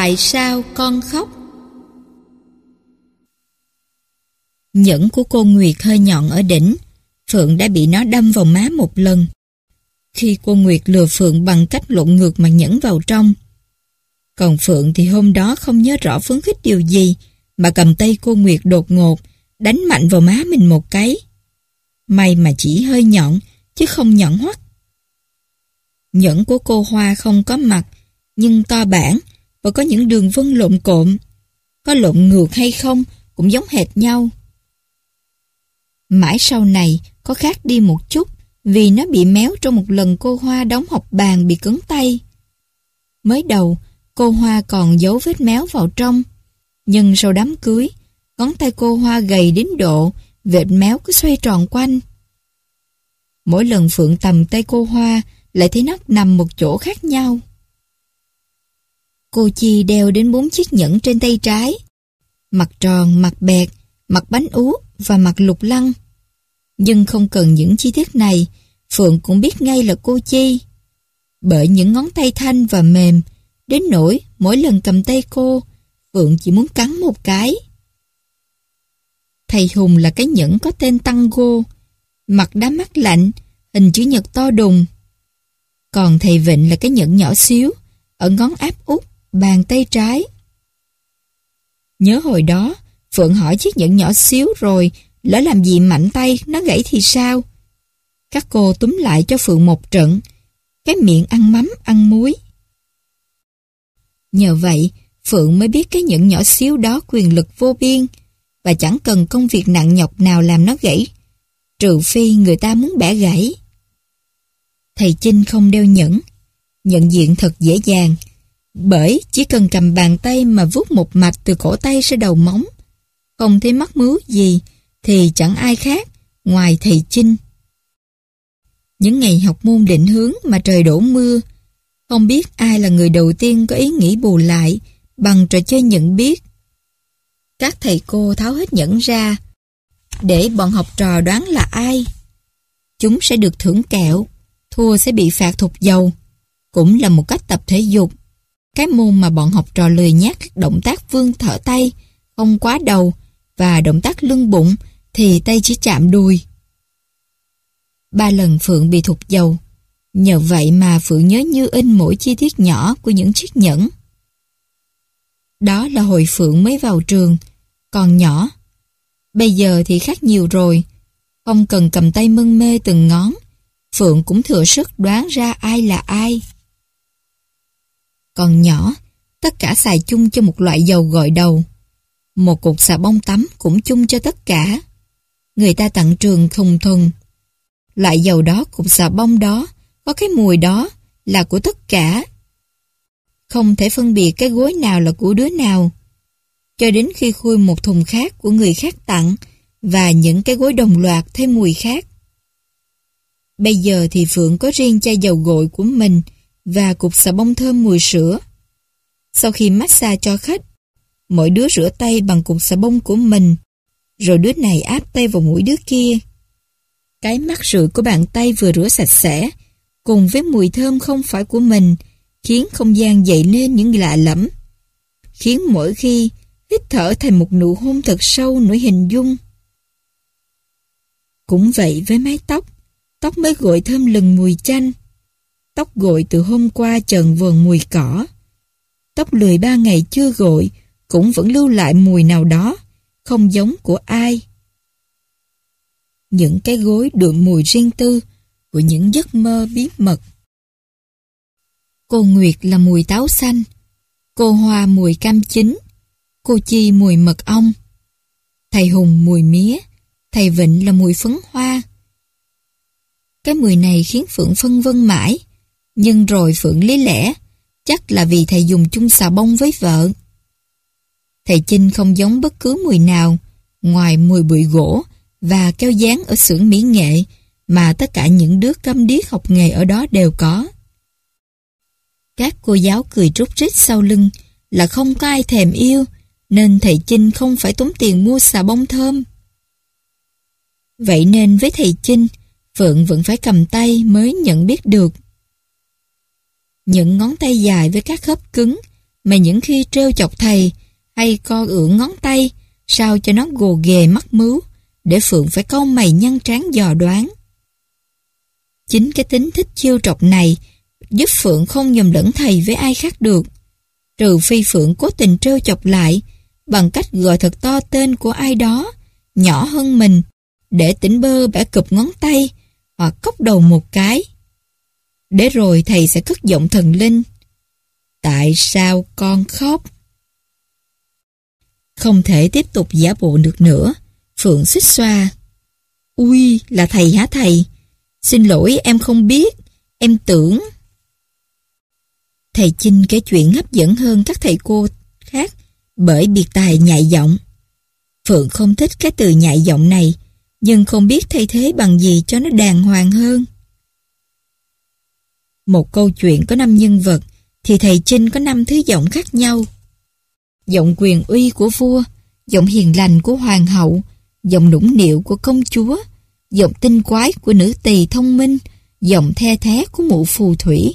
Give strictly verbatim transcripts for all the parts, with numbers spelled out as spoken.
Tại sao con khóc? Nhẫn của cô Nguyệt hơi nhọn ở đỉnh. Phượng đã bị nó đâm vào má một lần. Khi cô Nguyệt lừa Phượng bằng cách lộn ngược mặt nhẫn vào trong. Còn Phượng thì hôm đó không nhớ rõ phấn khích điều gì, mà cầm tay cô Nguyệt đột ngột, đánh mạnh vào má mình một cái. May mà chỉ hơi nhọn, chứ không nhọn hoắt. Nhẫn của cô Hoa không có mặt, nhưng to bản, và có những đường vân lộn cộm. Có lộn ngược hay không, cũng giống hệt nhau. Mãi sau này, có khác đi một chút, vì nó bị méo trong một lần cô Hoa đóng học bàn bị cứng tay. Mới đầu, cô Hoa còn giấu vết méo vào trong, nhưng sau đám cưới, ngón tay cô Hoa gầy đến độ vệt méo cứ xoay tròn quanh. Mỗi lần Phượng tầm tay cô Hoa lại thấy nó nằm một chỗ khác nhau. Cô Chi đeo đến bốn chiếc nhẫn trên tay trái, mặt tròn, mặt bẹt, mặt bánh ú và mặt lục lăng. Nhưng không cần những chi tiết này, Phượng cũng biết ngay là cô Chi. Bởi những ngón tay thanh và mềm, đến nỗi mỗi lần cầm tay cô, Phượng chỉ muốn cắn một cái. Thầy Hùng là cái nhẫn có tên Tango, mặt đá mắt lạnh, hình chữ nhật to đùng. Còn thầy Vịnh là cái nhẫn nhỏ xíu, ở ngón áp út, bàn tay trái. Nhớ hồi đó, Phượng hỏi chiếc nhẫn nhỏ xíu rồi, lỡ làm gì mạnh tay, nó gãy thì sao? Các cô túm lại cho Phượng một trận, cái miệng ăn mắm, ăn muối. Nhờ vậy, Phượng mới biết cái nhẫn nhỏ xíu đó quyền lực vô biên, và chẳng cần công việc nặng nhọc nào làm nó gãy, trừ phi người ta muốn bẻ gãy. Thầy Chinh không đeo nhẫn, nhận diện thật dễ dàng, bởi chỉ cần cầm bàn tay mà vuốt một mạch từ cổ tay ra đầu móng, không thấy mắc mướu gì, thì chẳng ai khác ngoài thầy Chinh. Những ngày học môn định hướng mà trời đổ mưa, không biết ai là người đầu tiên có ý nghĩ bù lại bằng trò chơi nhận biết. Các thầy cô tháo hết nhẫn ra, để bọn học trò đoán là ai. Chúng sẽ được thưởng kẹo, thua sẽ bị phạt thục dầu. Cũng là một cách tập thể dục. Cái môn mà bọn học trò lười nhác các động tác vươn thở tay, không quá đầu, và động tác lưng bụng thì tay chỉ chạm đùi. Ba lần Phượng bị thục dầu. Nhờ vậy mà Phượng nhớ như in mỗi chi tiết nhỏ của những chiếc nhẫn. Đó là hồi Phượng mới vào trường, còn nhỏ. Bây giờ thì khác nhiều rồi. Không cần cầm tay mân mê từng ngón, Phượng cũng thừa sức đoán ra ai là ai. Còn nhỏ, tất cả xài chung cho một loại dầu gội đầu. Một cục xà bông tắm cũng chung cho tất cả. Người ta tặng trường thùng thùng. Loại dầu đó, cục xà bông đó, có cái mùi đó là của tất cả. Không thể phân biệt cái gối nào là của đứa nào. Cho đến khi khui một thùng khác của người khác tặng, và những cái gối đồng loạt thêm mùi khác. Bây giờ thì Phượng có riêng chai dầu gội của mình và cục xà bông thơm mùi sữa. Sau khi massage cho khách, mỗi đứa rửa tay bằng cục xà bông của mình, rồi đứa này áp tay vào mũi đứa kia. Cái mát rượi của bàn tay vừa rửa sạch sẽ, cùng với mùi thơm không phải của mình, khiến không gian dậy nên những lạ lẫm, khiến mỗi khi hít thở thành một nụ hôn thật sâu nỗi hình dung. Cũng vậy với mái tóc, tóc mới gội thơm lừng mùi chanh, tóc gội từ hôm qua chờn vờn mùi cỏ, tóc lười ba ngày chưa gội cũng vẫn lưu lại mùi nào đó, không giống của ai. Những cái gối đượm mùi riêng tư của những giấc mơ bí mật. Cô Nguyệt là mùi táo xanh, cô Hoa mùi cam chín, cô Chi mùi mật ong, thầy Hùng mùi mía, thầy Vịnh là mùi phấn hoa. Cái mùi này khiến Phượng phân vân mãi, nhưng rồi Phượng lý lẽ, chắc là vì thầy dùng chung xà bông với vợ. Thầy Chinh không giống bất cứ mùi nào, ngoài mùi bụi gỗ và keo dán ở xưởng mỹ nghệ mà tất cả những đứa câm điếc học nghề ở đó đều có. Các cô giáo cười rút rít sau lưng là không có ai thèm yêu, nên thầy Chinh không phải tốn tiền mua xà bông thơm. Vậy nên với thầy Chinh, Phượng vẫn phải cầm tay mới nhận biết được. Những ngón tay dài với các khớp cứng mà những khi trêu chọc thầy hay co ưỡn ngón tay sao cho nó gồ ghề mắc mứu, để Phượng phải cau mày nhăn trán dò đoán. Chính cái tính thích chiêu trọc này giúp Phượng không nhầm lẫn thầy với ai khác được, trừ phi Phượng cố tình trêu chọc lại bằng cách gọi thật to tên của ai đó nhỏ hơn mình, để tỉnh bơ bẻ cụp ngón tay hoặc cốc đầu một cái. Để rồi thầy sẽ cất giọng thần linh: "Tại sao con khóc?" Không thể tiếp tục giả bộ được nữa, Phượng xích xoa: "Ui, là thầy hả thầy? Xin lỗi, em không biết, em tưởng..." Thầy Chinh kể chuyện hấp dẫn hơn các thầy cô khác bởi biệt tài nhại giọng. Phượng không thích cái từ nhại giọng này, nhưng không biết thay thế bằng gì cho nó đàng hoàng hơn. Một câu chuyện có năm nhân vật, thì thầy Chinh có năm thứ giọng khác nhau. Giọng quyền uy của vua, giọng hiền lành của hoàng hậu, giọng nũng nịu của công chúa, giọng tinh quái của nữ tỳ thông minh, giọng the thé của mụ phù thủy.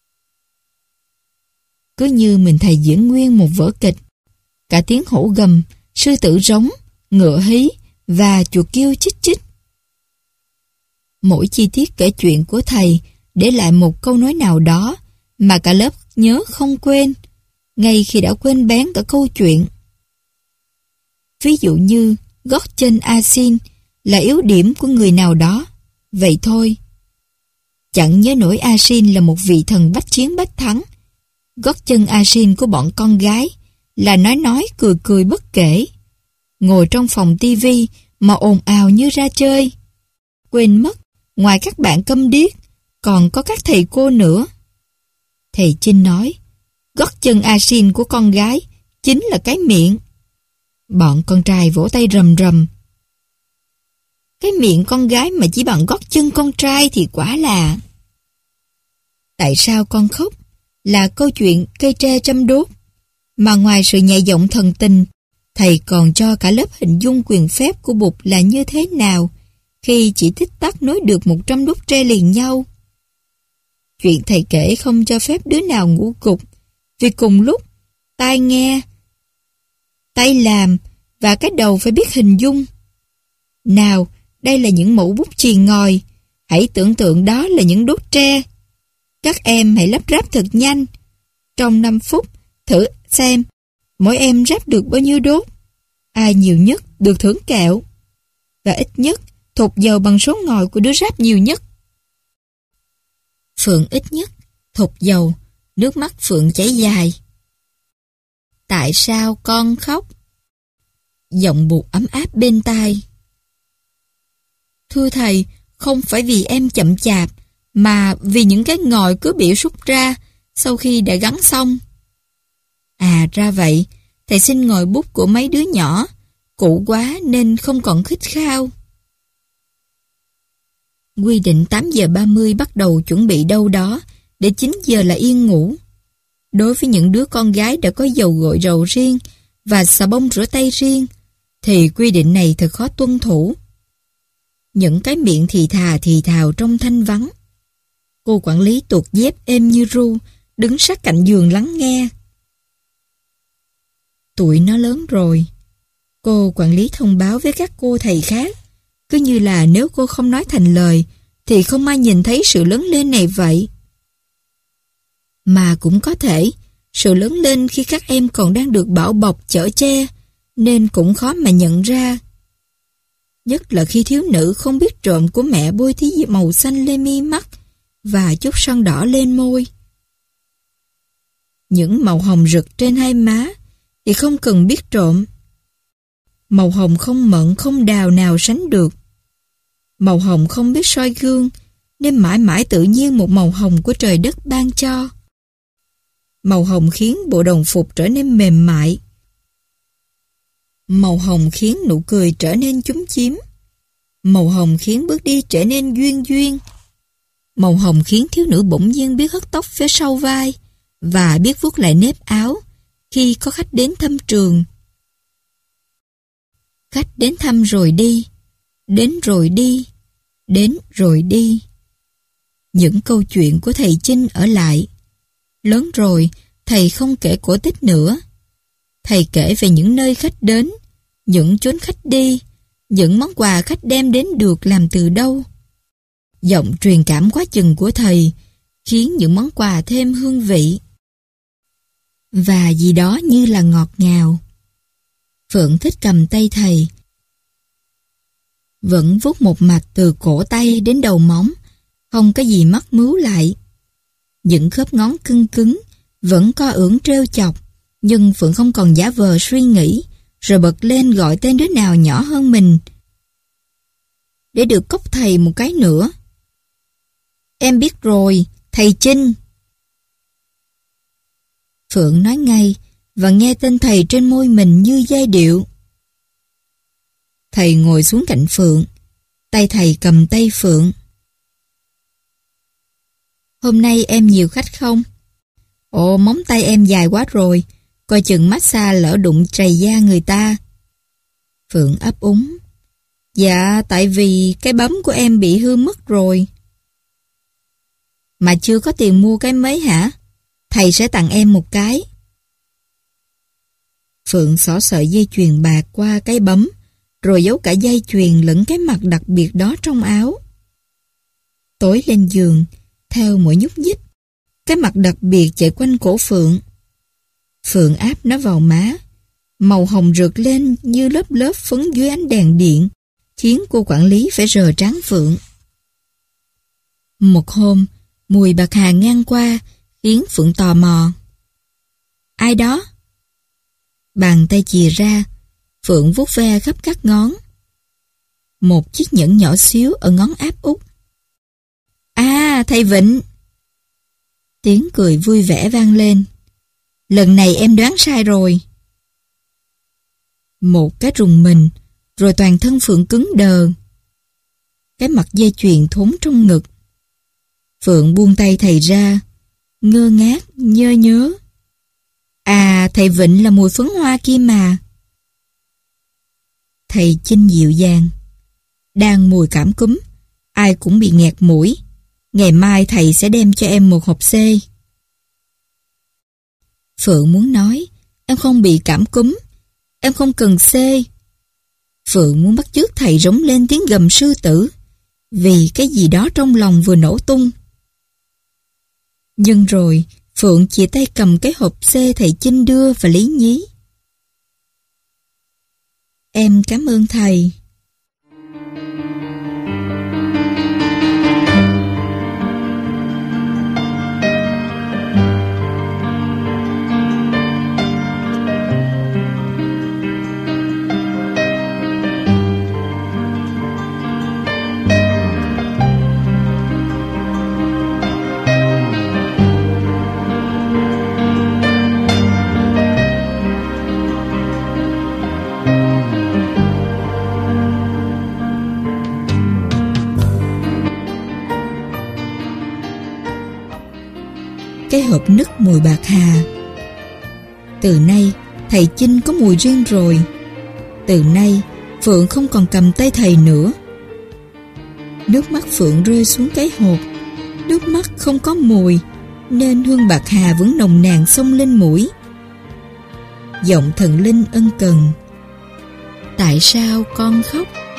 Cứ như mình thầy diễn nguyên một vở kịch, cả tiếng hổ gầm, sư tử rống, ngựa hí và chuột kêu chích chích. Mỗi chi tiết kể chuyện của thầy để lại một câu nói nào đó mà cả lớp nhớ không quên, ngay khi đã quên bén cả câu chuyện. Ví dụ như gót chân A Xin là yếu điểm của người nào đó, vậy thôi. Chẳng nhớ nổi A Xin là một vị thần bách chiến bách thắng. Gót chân A Xin của bọn con gái là nói nói cười cười bất kể, ngồi trong phòng tivi mà ồn ào như ra chơi. Quên mất, ngoài các bạn câm điếc, còn có các thầy cô nữa. Thầy Chinh nói, gót chân A Xin của con gái chính là cái miệng. Bọn con trai vỗ tay rầm rầm. Cái miệng con gái mà chỉ bằng gót chân con trai thì quả là... Tại sao con khóc là câu chuyện cây tre châm đốt, mà ngoài sự nhạy giọng thần tình, thầy còn cho cả lớp hình dung quyền phép của Bụt là như thế nào khi chỉ tích tắc nối được một trăm đốt tre liền nhau. Chuyện thầy kể không cho phép đứa nào ngủ gục, vì cùng lúc tai nghe, tay làm và cái đầu phải biết hình dung. Nào, đây là những mẫu bút chì ngòi, hãy tưởng tượng đó là những đốt tre. Các em hãy lắp ráp thật nhanh. Trong năm phút, thử xem mỗi em ráp được bao nhiêu đốt. Ai nhiều nhất được thưởng kẹo. Và ít nhất thột dầu bằng số ngòi của đứa ráp nhiều nhất. Phượng ít nhất thột dầu, nước mắt Phượng chảy dài. Tại sao con khóc? Giọng Bụt ấm áp bên tai. Thưa thầy, không phải vì em chậm chạp, mà vì những cái ngòi cứ bị rút ra sau khi đã gắn xong. À ra vậy, thầy xin ngòi bút của mấy đứa nhỏ, cũ quá nên không còn khít khao. Quy định tám giờ ba mươi bắt đầu chuẩn bị đâu đó, để chín giờ là yên ngủ. Đối với những đứa con gái đã có dầu gội rầu riêng và xà bông rửa tay riêng, thì quy định này thật khó tuân thủ. Những cái miệng thì thà thì thào trong thanh vắng. Cô quản lý tuột dép êm như ru, đứng sát cạnh giường lắng nghe. Tụi nó lớn rồi. Cô quản lý thông báo với các cô thầy khác, cứ như là nếu cô không nói thành lời, thì không ai nhìn thấy sự lớn lên này vậy. Mà cũng có thể, sự lớn lên khi các em còn đang được bảo bọc chở che, nên cũng khó mà nhận ra. Nhất là khi thiếu nữ không biết trộm của mẹ bôi tí màu xanh lên mi mắt và chút son đỏ lên môi. Những màu hồng rực trên hai má thì không cần biết trộm. Màu hồng không mận không đào nào sánh được. Màu hồng không biết soi gương, nên mãi mãi tự nhiên một màu hồng của trời đất ban cho. Màu hồng khiến bộ đồng phục trở nên mềm mại. Màu hồng khiến nụ cười trở nên chúm chím. Màu hồng khiến bước đi trở nên duyên duyên. Màu hồng khiến thiếu nữ bỗng nhiên biết hất tóc phía sau vai và biết vuốt lại nếp áo khi có khách đến thăm trường. Khách đến thăm rồi đi, đến rồi đi, đến rồi đi. Những câu chuyện của thầy Chinh ở lại. Lớn rồi, Thầy không kể cổ tích nữa. Thầy kể về những nơi khách đến, những chốn khách đi, những món quà khách đem đến được làm từ đâu. Giọng truyền cảm quá chừng của thầy khiến những món quà thêm hương vị và gì đó như là ngọt ngào. Phượng thích cầm tay thầy, vẫn vuốt một mạch từ cổ tay đến đầu móng, không có gì mắc mứu lại. Những khớp ngón cứng cứng vẫn co ưỡn trêu chọc, nhưng Phượng không còn giả vờ suy nghĩ, rồi bật lên gọi tên đứa nào nhỏ hơn mình để được cốc thầy một cái nữa. Em biết rồi, thầy Chinh. Phượng nói ngay và nghe tên thầy trên môi mình như giai điệu. Thầy ngồi xuống cạnh Phượng, tay thầy cầm tay Phượng. Hôm nay em nhiều khách không? Ồ, móng tay em dài quá rồi, coi chừng massage lỡ đụng trầy da người ta. Phượng ấp úng. Dạ, tại vì cái bấm của em bị hư mất rồi. Mà chưa có tiền mua cái mới hả? Thầy sẽ tặng em một cái. Phượng xỏ sợi dây chuyền bạc qua cái bấm, rồi giấu cả dây chuyền lẫn cái mặt đặc biệt đó trong áo. Tối lên giường, theo mỗi nhúc nhích, cái mặt đặc biệt chạy quanh cổ Phượng. Phượng áp nó vào má, màu hồng rực lên như lớp lớp phấn dưới ánh đèn điện, khiến cô quản lý phải rờ trán Phượng. Một hôm, mùi bạc hà ngang qua, khiến Phượng tò mò. Ai đó? Bàn tay chìa ra, Phượng vuốt ve khắp các ngón. Một chiếc nhẫn nhỏ xíu ở ngón áp út. À, thầy Vịnh! Tiếng cười vui vẻ vang lên. Lần này em đoán sai rồi. Một cái rùng mình, rồi toàn thân Phượng cứng đờ. Cái mặt dây chuyền thốn trong ngực. Phượng buông tay thầy ra, ngơ ngác, nhớ nhớ. À, thầy Vịnh là mùi phấn hoa kia mà. Thầy Chinh dịu dàng. Đang mùi cảm cúm, ai cũng bị nghẹt mũi. Ngày mai thầy sẽ đem cho em một hộp C. Phượng muốn nói, em không bị cảm cúm, em không cần C. Phượng muốn bắt chước thầy rống lên tiếng gầm sư tử, vì cái gì đó trong lòng vừa nổ tung. Nhưng rồi, Phượng chỉ tay cầm cái hộp C thầy Chinh đưa và lý nhí. Em cảm ơn thầy. Cái hộp nứt mùi bạc hà. Từ nay thầy Chinh có mùi riêng rồi. Từ nay Phượng không còn cầm tay thầy nữa. Nước mắt Phượng rơi xuống cái hộp. Nước mắt không có mùi, nên hương bạc hà vẫn nồng nàn xông lên mũi. Giọng thần linh ân cần. Tại sao con khóc?